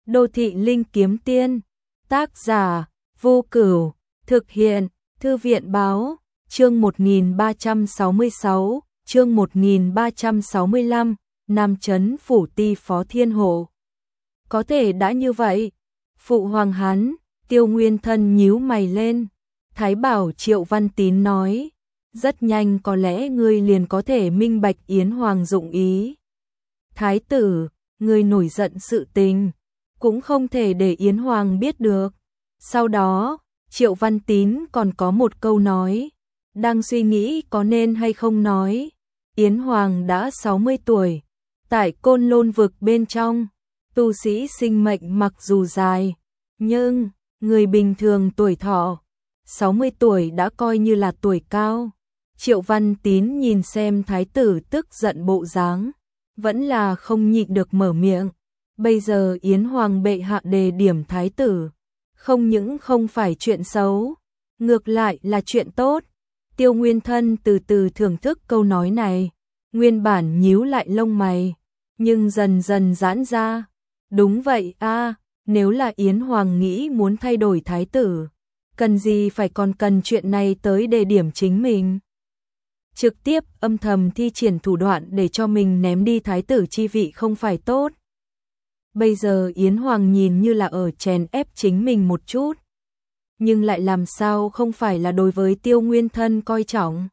Đô thị linh kiếm tiên, tác giả Vô Cửu, thực hiện Thư viện báo, chương 1366, chương 1365, Nam Trấn Phủ Ti Phó Thiên Hộ. Có thể đã như vậy, phụ hoàng hắn, Tiêu Nguyên Thân nhíu mày lên, Thái bảo Triệu Văn Tín nói, rất nhanh có lẽ ngươi liền có thể minh bạch Yến Hoàng dụng ý. Thái tử, ngươi nổi giận sự tình, cũng không thể để Yến Hoàng biết được. Sau đó, Triệu Văn Tín còn có một câu nói, đang suy nghĩ có nên hay không nói. Yến Hoàng đã 60 tuổi, tại Côn Lôn vực bên trong, tu sĩ sinh mệnh mặc dù dài, nhưng người bình thường tuổi thọ 60 tuổi đã coi như là tuổi cao. Triệu Văn Tín nhìn xem thái tử tức giận bộ dáng, vẫn là không nhịn được mở miệng. Bây giờ Yến Hoàng bệ hạ đề điểm thái tử, không những không phải chuyện xấu, ngược lại là chuyện tốt. Tiêu Nguyên Thân từ từ thưởng thức câu nói này, nguyên bản nhíu lại lông mày, nhưng dần dần giãn ra. Đúng vậy a, nếu là Yến Hoàng nghĩ muốn thay đổi thái tử, cần gì phải còn cần chuyện này tới đề điểm chính mình. Trực tiếp âm thầm thi triển thủ đoạn để cho mình ném đi thái tử chi vị không phải tốt. Bây giờ Yến Hoàng nhìn như là ở chèn ép chính mình một chút, nhưng lại làm sao không phải là đối với Tiêu Nguyên Thân coi trọng.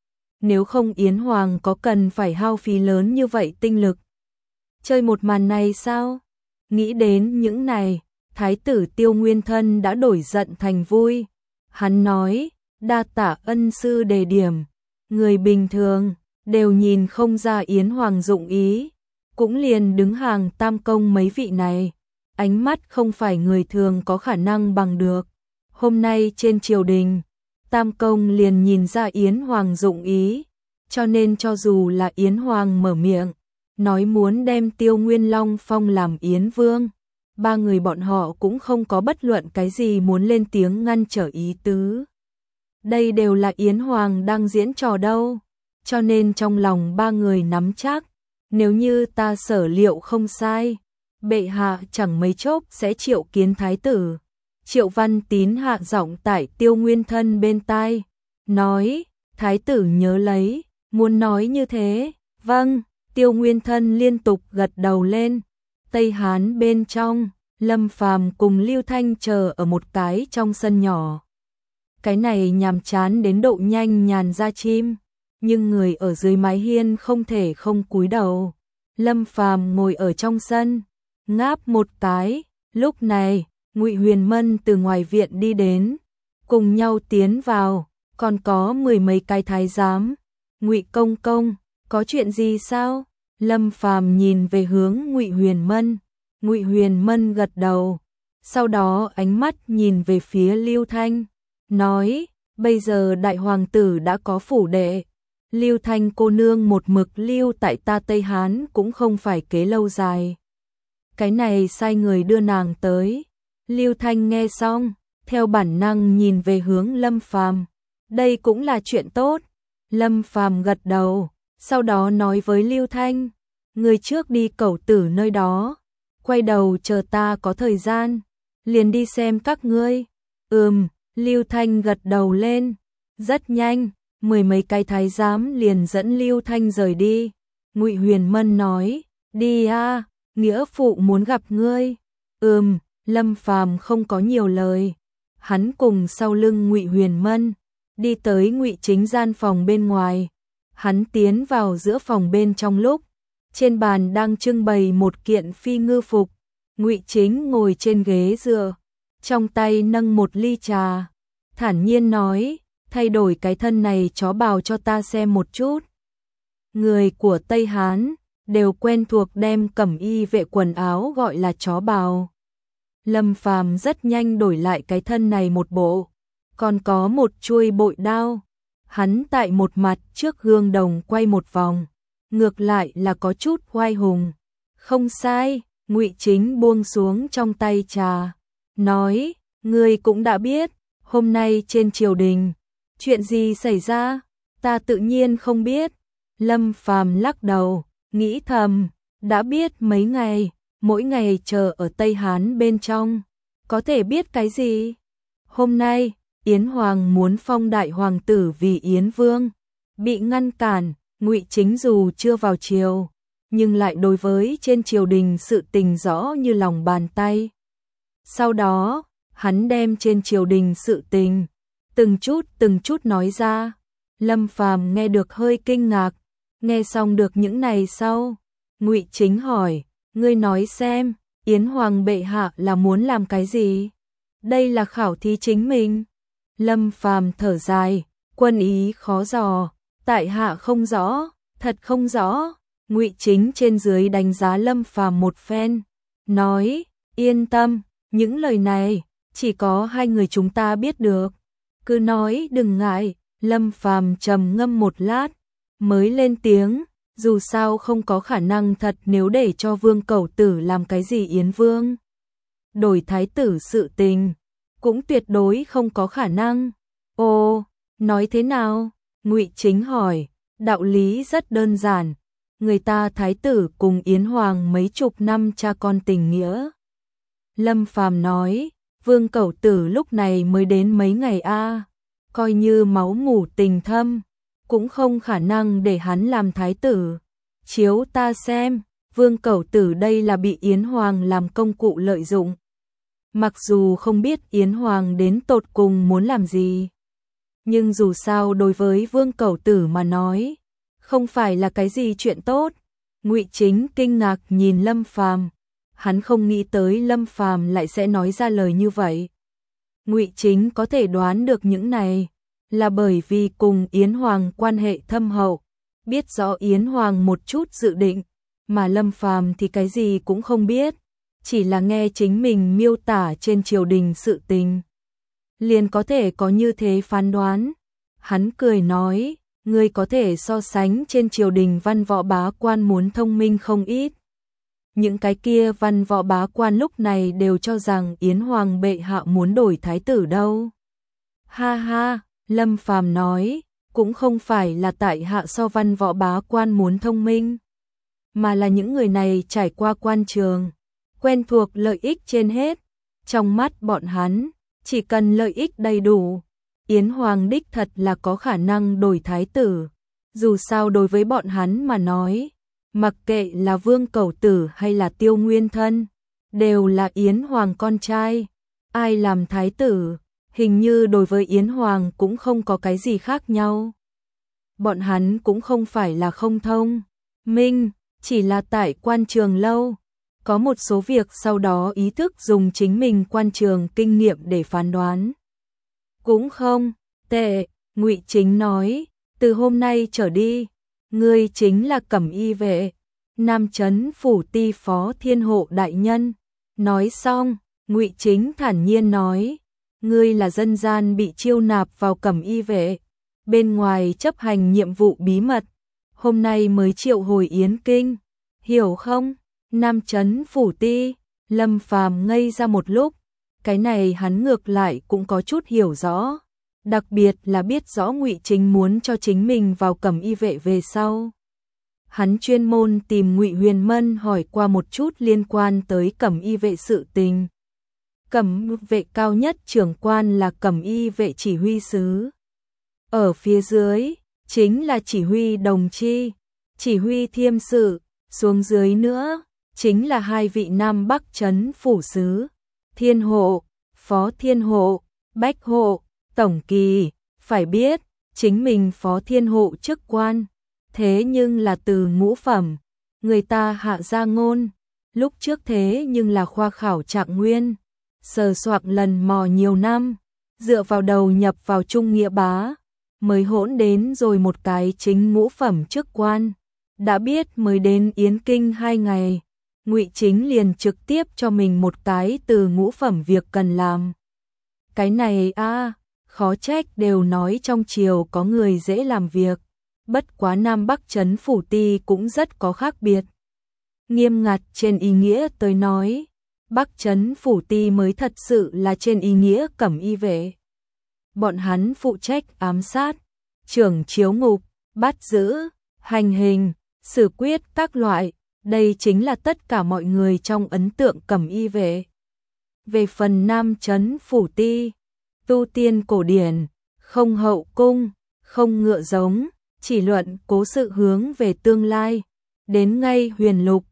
Nếu không Yến Hoàng có cần phải hao phí lớn như vậy tinh lực chơi một màn này sao? Nghĩ đến những này, thái tử Tiêu Nguyên Thân đã đổi giận thành vui. Hắn nói, đa tạ ân sư đề điểm, người bình thường đều nhìn không ra Yến Hoàng dụng ý, cũng liền đứng hàng tam công mấy vị này, ánh mắt không phải người thường có khả năng bằng được. Hôm nay trên triều đình, tam công liền nhìn ra Yến Hoàng dụng ý, cho nên cho dù là Yến Hoàng mở miệng, nói muốn đem Tiêu Nguyên Long phong làm Yến Vương, ba người bọn họ cũng không có bất luận cái gì muốn lên tiếng ngăn trở ý tứ. Đây đều là Yến Hoàng đang diễn trò đâu, cho nên trong lòng ba người nắm chắc, nếu như ta sở liệu không sai, bệ hạ chẳng mấy chốc sẽ triệu kiến thái tử. Triệu Văn Tín hạ giọng tại Tiêu Nguyên Thân bên tai, nói, thái tử nhớ lấy, muốn nói như thế. Vâng, Tiêu Nguyên Thân liên tục gật đầu lên. Tây Hán bên trong, Lâm Phàm cùng Lưu Thanh chờ ở một cái trong sân nhỏ. Cái này nhàm chán đến độ nhanh nhàn ra chim, nhưng người ở dưới mái hiên không thể không cúi đầu. Lâm Phàm ngồi ở trong sân, ngáp một cái. Lúc này, Ngụy Huyền Mân từ ngoài viện đi đến, cùng nhau tiến vào, còn có mười mấy cái thái giám. Ngụy công công, có chuyện gì sao? Lâm Phàm nhìn về hướng Ngụy Huyền Mân. Ngụy Huyền Mân gật đầu, sau đó ánh mắt nhìn về phía Lưu Thanh, nói, bây giờ đại hoàng tử đã có phủ đệ, Lưu Thanh cô nương một mực lưu tại ta Tây Hán cũng không phải kế lâu dài. Cái này sai người đưa nàng tới. Lưu Thanh nghe xong, theo bản năng nhìn về hướng Lâm Phàm. Đây cũng là chuyện tốt. Lâm Phàm gật đầu, sau đó nói với Lưu Thanh, người trước đi Cẩu Tử nơi đó, quay đầu chờ ta có thời gian, liền đi xem các ngươi. Lưu Thanh gật đầu lên. Rất nhanh, mười mấy cái thái giám liền dẫn Lưu Thanh rời đi. Ngụy Huyền Mân nói, đi a, nghĩa phụ muốn gặp ngươi. Lâm Phàm không có nhiều lời. Hắn cùng sau lưng Ngụy Huyền Mân, đi tới Ngụy Chính gian phòng bên ngoài. Hắn tiến vào giữa phòng bên trong lúc, trên bàn đang trưng bày một kiện phi ngư phục. Ngụy Chính ngồi trên ghế dựa, trong tay nâng một ly trà, thản nhiên nói, thay đổi cái thân này chó bào cho ta xem một chút. Người của Tây Hán đều quen thuộc đem cẩm y vệ quần áo gọi là chó bào. Lâm Phàm rất nhanh đổi lại cái thân này một bộ, còn có một chuôi bội đao. Hắn tại một mặt trước gương đồng quay một vòng, ngược lại là có chút oai hùng. Không sai, Ngụy Chính buông xuống trong tay trà, nói, ngươi cũng đã biết, hôm nay trên triều đình, chuyện gì xảy ra, ta tự nhiên không biết. Lâm Phàm lắc đầu, nghĩ thầm, đã biết mấy ngày, mỗi ngày chờ ở Tây Hán bên trong, có thể biết cái gì? Hôm nay, Yến Hoàng muốn phong đại hoàng tử vì Yến Vương, bị ngăn cản, Ngụy Chính dù chưa vào triều, nhưng lại đối với trên triều đình sự tình rõ như lòng bàn tay. Sau đó, hắn đem trên triều đình sự tình, từng chút nói ra. Lâm Phàm nghe được hơi kinh ngạc, nghe xong được những này sau, Ngụy Chính hỏi, ngươi nói xem, Yến Hoàng bệ hạ là muốn làm cái gì? Đây là khảo thí chính mình. Lâm Phàm thở dài, quân ý khó dò, tại hạ không rõ, thật không rõ. Ngụy Chính trên dưới đánh giá Lâm Phàm một phen, nói, yên tâm, những lời này chỉ có hai người chúng ta biết được, cứ nói đừng ngại. Lâm Phàm trầm ngâm một lát, mới lên tiếng, dù sao không có khả năng thật, nếu để cho Vương Cẩu Tử làm cái gì Yến Vương đổi thái tử sự tình, cũng tuyệt đối không có khả năng. Ồ, nói thế nào? Ngụy Chính hỏi, đạo lý rất đơn giản, người ta thái tử cùng Yến Hoàng mấy chục năm cha con tình nghĩa. Lâm Phàm nói, Vương Cẩu Tử lúc này mới đến mấy ngày a, coi như máu mủ tình thâm, cũng không khả năng để hắn làm thái tử. Chiếu ta xem, Vương Cẩu Tử đây là bị Yến Hoàng làm công cụ lợi dụng. Mặc dù không biết Yến Hoàng đến tột cùng muốn làm gì, nhưng dù sao đối với Vương Cẩu Tử mà nói, không phải là cái gì chuyện tốt. Ngụy Chính kinh ngạc nhìn Lâm Phàm, hắn không nghĩ tới Lâm Phàm lại sẽ nói ra lời như vậy. Ngụy Chính có thể đoán được những này, là bởi vì cùng Yến Hoàng quan hệ thâm hậu, biết rõ Yến Hoàng một chút dự định, mà Lâm Phàm thì cái gì cũng không biết, chỉ là nghe chính mình miêu tả trên triều đình sự tình, liền có thể có như thế phán đoán. Hắn cười nói, ngươi có thể so sánh trên triều đình văn võ bá quan muốn thông minh không ít. Những cái kia văn võ bá quan lúc này đều cho rằng Yến Hoàng bệ hạ muốn đổi thái tử đâu. Ha ha, Lâm Phàm nói, cũng không phải là tại hạ so văn võ bá quan muốn thông minh, mà là những người này trải qua quan trường, quen thuộc lợi ích trên hết. Trong mắt bọn hắn, chỉ cần lợi ích đầy đủ, Yến Hoàng đích thật là có khả năng đổi thái tử. Dù sao đối với bọn hắn mà nói, mặc kệ là Vương Cẩu Tử hay là Tiêu Nguyên Thân, đều là Yến Hoàng con trai. Ai làm thái tử, hình như đối với Yến Hoàng cũng không có cái gì khác nhau. Bọn hắn cũng không phải là không thông minh, chỉ là tại quan trường lâu, có một số việc sau đó ý thức dùng chính mình quan trường kinh nghiệm để phán đoán. Cũng không tệ, Ngụy Chính nói, từ hôm nay trở đi, ngươi chính là Cẩm Y vệ, Nam Trấn phủ ti phó thiên hộ đại nhân. Nói xong, Ngụy Chính thản nhiên nói, ngươi là dân gian bị chiêu nạp vào Cẩm Y vệ, bên ngoài chấp hành nhiệm vụ bí mật, hôm nay mới triệu hồi Yến Kinh, hiểu không? Nam Trấn phủ ti, Lâm Phàm ngây ra một lúc, cái này hắn ngược lại cũng có chút hiểu rõ, đặc biệt là biết rõ Ngụy Chính muốn cho chính mình vào Cẩm Y vệ về sau. Hắn chuyên môn tìm Ngụy Huyền Mân hỏi qua một chút liên quan tới Cẩm Y vệ sự tình. Cẩm vệ cao nhất trưởng quan là Cẩm Y vệ chỉ huy sứ. Ở phía dưới, chính là chỉ huy đồng chi, chỉ huy thiêm sự, xuống dưới nữa, chính là hai vị Nam Bắc Trấn phủ sứ, thiên hộ, phó thiên hộ, bách hộ, tổng kỳ. Phải biết, chính mình phó thiên hộ chức quan, thế nhưng là từ ngũ phẩm, người ta hạ ra ngôn, lúc trước thế nhưng là khoa khảo Trạng Nguyên, sờ soạc lần mò nhiều năm, dựa vào đầu nhập vào Trung Nghĩa Bá, mới hỗn đến rồi một cái chính ngũ phẩm chức quan. Đã biết mới đến Yến Kinh 2 ngày, Ngụy Chính liền trực tiếp cho mình một cái từ ngũ phẩm việc cần làm. Cái này khó trách đều nói trong triều có người dễ làm việc, bất quá Nam Bắc Trấn phủ ti cũng rất có khác biệt. Nghiêm ngặt trên ý nghĩa tới nói, Bắc Trấn phủ ti mới thật sự là trên ý nghĩa Cẩm Y vệ. Bọn hắn phụ trách ám sát, trưởng chiếu ngục, bắt giữ, hành hình, xử quyết các loại, Đây chính là tất cả mọi người trong ấn tượng Cẩm Y vệ. Về phần Nam Chấn Phủ Ti, tu tiên cổ điển, không hậu cung, không ngựa giống, chỉ luận cố sự hướng về tương lai. Đến ngay Huyền Lục,